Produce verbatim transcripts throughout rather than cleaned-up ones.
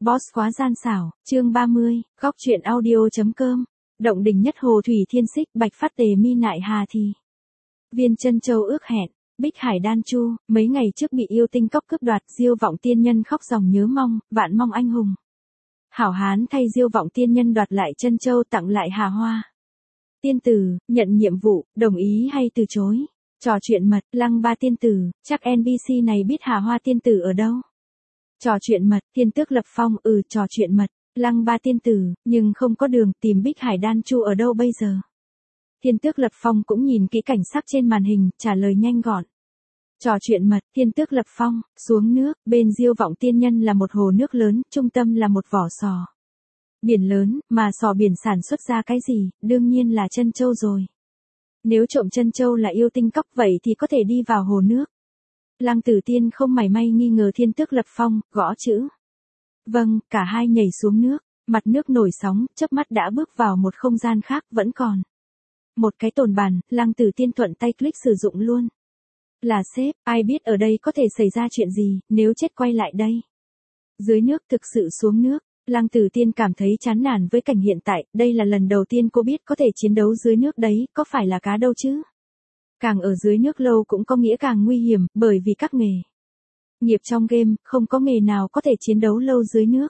Boss quá gian xảo, chương ba mươi, góc truyện audio.com. Động đình nhất hồ thủy thiên xích, bạch phát tề mi nại hà thì. Viên chân châu ước hẹn, bích hải đan chu, mấy ngày trước bị yêu tinh cóc cướp đoạt, Diêu Vọng tiên nhân khóc dòng nhớ mong, vạn mong anh hùng. Hảo hán thay Diêu Vọng tiên nhân đoạt lại chân châu tặng lại Hà Hoa. Tiên tử, nhận nhiệm vụ, đồng ý hay từ chối? Trò chuyện mật, Lăng Ba tiên tử, chắc en pê xê này biết Hà Hoa tiên tử ở đâu? Trò chuyện mật, Thiên Tước Lập Phong, ừ trò chuyện mật, Lăng Ba tiên tử, nhưng không có đường tìm Bích Hải Đan Chu ở đâu bây giờ? Thiên Tước Lập Phong cũng nhìn kỹ cảnh sắc trên màn hình, trả lời nhanh gọn. Trò chuyện mật, Thiên Tước Lập Phong, xuống nước, bên Diêu Vọng tiên nhân là một hồ nước lớn, trung tâm là một vỏ sò. Biển lớn, mà sò biển sản xuất ra cái gì, đương nhiên là chân châu rồi. Nếu trộm chân châu là yêu tinh cóc vậy thì có thể đi vào hồ nước. Lăng Tử Tiên không mảy may nghi ngờ Thiên Tước Lập Phong, gõ chữ. Vâng, cả hai nhảy xuống nước, mặt nước nổi sóng, chớp mắt đã bước vào một không gian khác, vẫn còn. Một cái tồn bàn, Lăng Tử Tiên thuận tay click sử dụng luôn. Là sếp, ai biết ở đây có thể xảy ra chuyện gì, nếu chết quay lại đây. Dưới nước thực sự xuống nước, Lăng Tử Tiên cảm thấy chán nản với cảnh hiện tại, đây là lần đầu tiên cô biết có thể chiến đấu dưới nước đấy, có phải là cá đâu chứ? Càng ở dưới nước lâu cũng có nghĩa càng nguy hiểm, bởi vì các nghề nghiệp trong game, không có nghề nào có thể chiến đấu lâu dưới nước.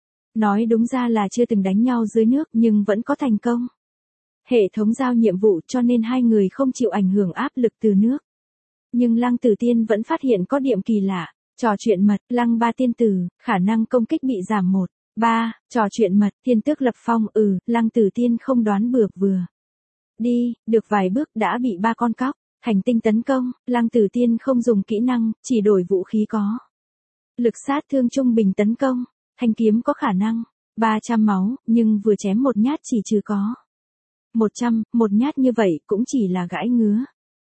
Nói đúng ra là chưa từng đánh nhau dưới nước nhưng vẫn có thành công. Hệ thống giao nhiệm vụ cho nên hai người không chịu ảnh hưởng áp lực từ nước. Nhưng Lăng Tử Tiên vẫn phát hiện có điểm kỳ lạ. Trò chuyện mật, Lăng Ba tiên tử, khả năng công kích bị giảm một. ba. Trò chuyện mật, Thiên Tước Lập Phong, ừ, Lăng Tử Tiên không đoán bừa vừa. Đi, được vài bước đã bị ba con cóc hành tinh tấn công, Lăng Tử Tiên không dùng kỹ năng, chỉ đổi vũ khí có lực sát thương trung bình tấn công, thanh kiếm có khả năng ba trăm máu, nhưng vừa chém một nhát chỉ trừ có một trăm, một nhát như vậy cũng chỉ là gãi ngứa.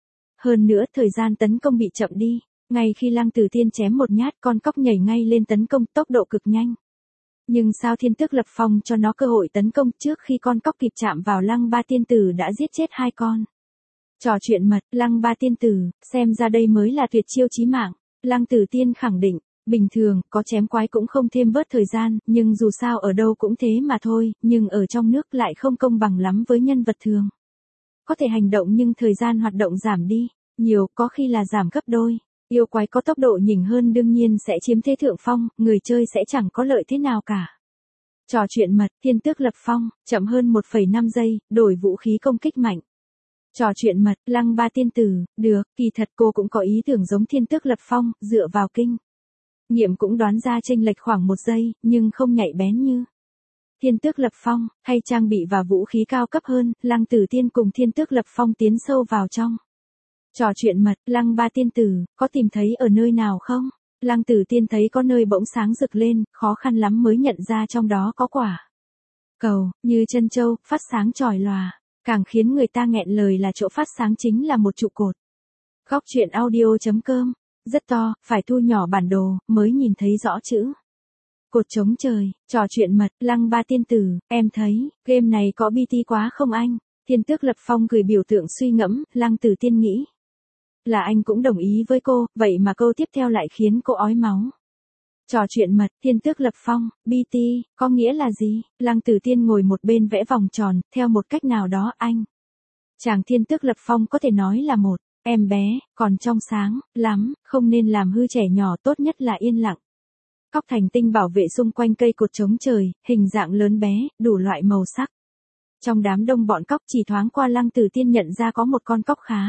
Hơn nữa thời gian tấn công bị chậm đi, ngay khi Lăng Tử Tiên chém một nhát con cóc nhảy ngay lên tấn công tốc độ cực nhanh. Nhưng sao Thiên Tước Lập Phong cho nó cơ hội tấn công trước khi con cóc kịp chạm vào Lăng Ba tiên tử đã giết chết hai con. Trò chuyện mật, Lăng Ba tiên tử, xem ra đây mới là tuyệt chiêu chí mạng. Lăng Tử Tiên khẳng định, bình thường, có chém quái cũng không thêm bớt thời gian, nhưng dù sao ở đâu cũng thế mà thôi, nhưng ở trong nước lại không công bằng lắm với nhân vật thường. Có thể hành động nhưng thời gian hoạt động giảm đi, nhiều, có khi là giảm gấp đôi. Yêu quái có tốc độ nhỉnh hơn đương nhiên sẽ chiếm thế thượng phong, người chơi sẽ chẳng có lợi thế nào cả. Trò chuyện mật, Thiên Tước Lập Phong, chậm hơn một phẩy năm giây, đổi vũ khí công kích mạnh. Trò chuyện mật, Lăng Ba tiên tử, được, kỳ thật cô cũng có ý tưởng giống Thiên Tước Lập Phong, dựa vào kinh nghiệm cũng đoán ra chênh lệch khoảng một giây, nhưng không nhạy bén như Thiên Tước Lập Phong, hay trang bị và vũ khí cao cấp hơn, Lăng Tử Tiên cùng Thiên Tước Lập Phong tiến sâu vào trong. Trò chuyện mật, Lăng Ba tiên tử, có tìm thấy ở nơi nào không? Lăng Tử Tiên thấy có nơi bỗng sáng rực lên, khó khăn lắm mới nhận ra trong đó có quả cầu, như chân châu, phát sáng chói lòa. Càng khiến người ta nghẹn lời là chỗ phát sáng chính là một trụ cột. Góc truyện audio.com, rất to, phải thu nhỏ bản đồ, mới nhìn thấy rõ chữ. Cột trống trời, trò chuyện mật, Lăng Ba tiên tử, em thấy, game này có bê tê quá không anh? Thiên Tước Lập Phong gửi biểu tượng suy ngẫm, Lăng Tử Tiên nghĩ. Là anh cũng đồng ý với cô, vậy mà câu tiếp theo lại khiến cô ói máu. Trò chuyện mật, Thiên Tước Lập Phong, bê tê, có nghĩa là gì? Lăng Tử Tiên ngồi một bên vẽ vòng tròn, theo một cách nào đó anh. Chàng Thiên Tước Lập Phong có thể nói là một em bé, còn trong sáng lắm, không nên làm hư trẻ nhỏ, tốt nhất là yên lặng. Cóc thành tinh bảo vệ xung quanh cây cột trống trời, hình dạng lớn bé, đủ loại màu sắc. Trong đám đông bọn cóc chỉ thoáng qua Lăng Tử Tiên nhận ra có một con cóc khá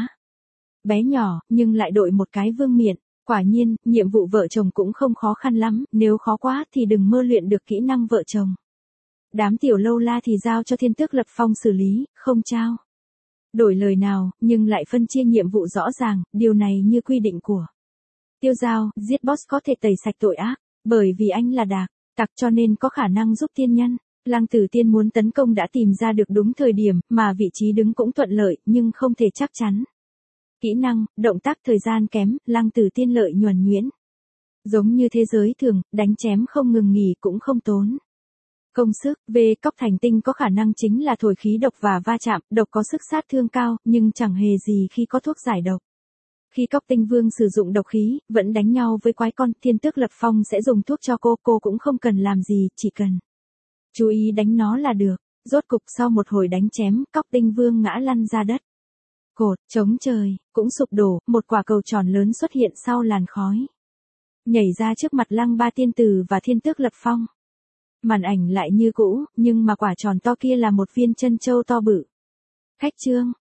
bé nhỏ, nhưng lại đội một cái vương miện. Quả nhiên, nhiệm vụ vợ chồng cũng không khó khăn lắm, nếu khó quá thì đừng mơ luyện được kỹ năng vợ chồng. Đám tiểu lâu la thì giao cho Thiên Tước Lập Phong xử lý, không trao đổi lời nào, nhưng lại phân chia nhiệm vụ rõ ràng, điều này như quy định của Tiêu Giao, giết boss có thể tẩy sạch tội ác, bởi vì anh là đạc tặc cho nên có khả năng giúp tiên nhân. Lăng Tử Tiên muốn tấn công đã tìm ra được đúng thời điểm, mà vị trí đứng cũng thuận lợi, nhưng không thể chắc chắn. Kỹ năng, động tác thời gian kém, Lăng Tử Tiên lợi nhuần nhuyễn. Giống như thế giới thường, đánh chém không ngừng nghỉ cũng không tốn công sức. Về cóc thành tinh có khả năng chính là thổi khí độc và va chạm, độc có sức sát thương cao, nhưng chẳng hề gì khi có thuốc giải độc. Khi Cóc Tinh Vương sử dụng độc khí, vẫn đánh nhau với quái con, Thiên Tước Lập Phong sẽ dùng thuốc cho cô, cô cũng không cần làm gì, chỉ cần chú ý đánh nó là được. Rốt cục sau một hồi đánh chém, Cóc Tinh Vương ngã lăn ra đất. Cột, chống trời, cũng sụp đổ, một quả cầu tròn lớn xuất hiện sau làn khói. Nhảy ra trước mặt Lăng Ba Tiên Tử và Thiên Tước Lập Phong. Màn ảnh lại như cũ, nhưng mà quả tròn to kia là một viên chân châu to bự. Khách trương,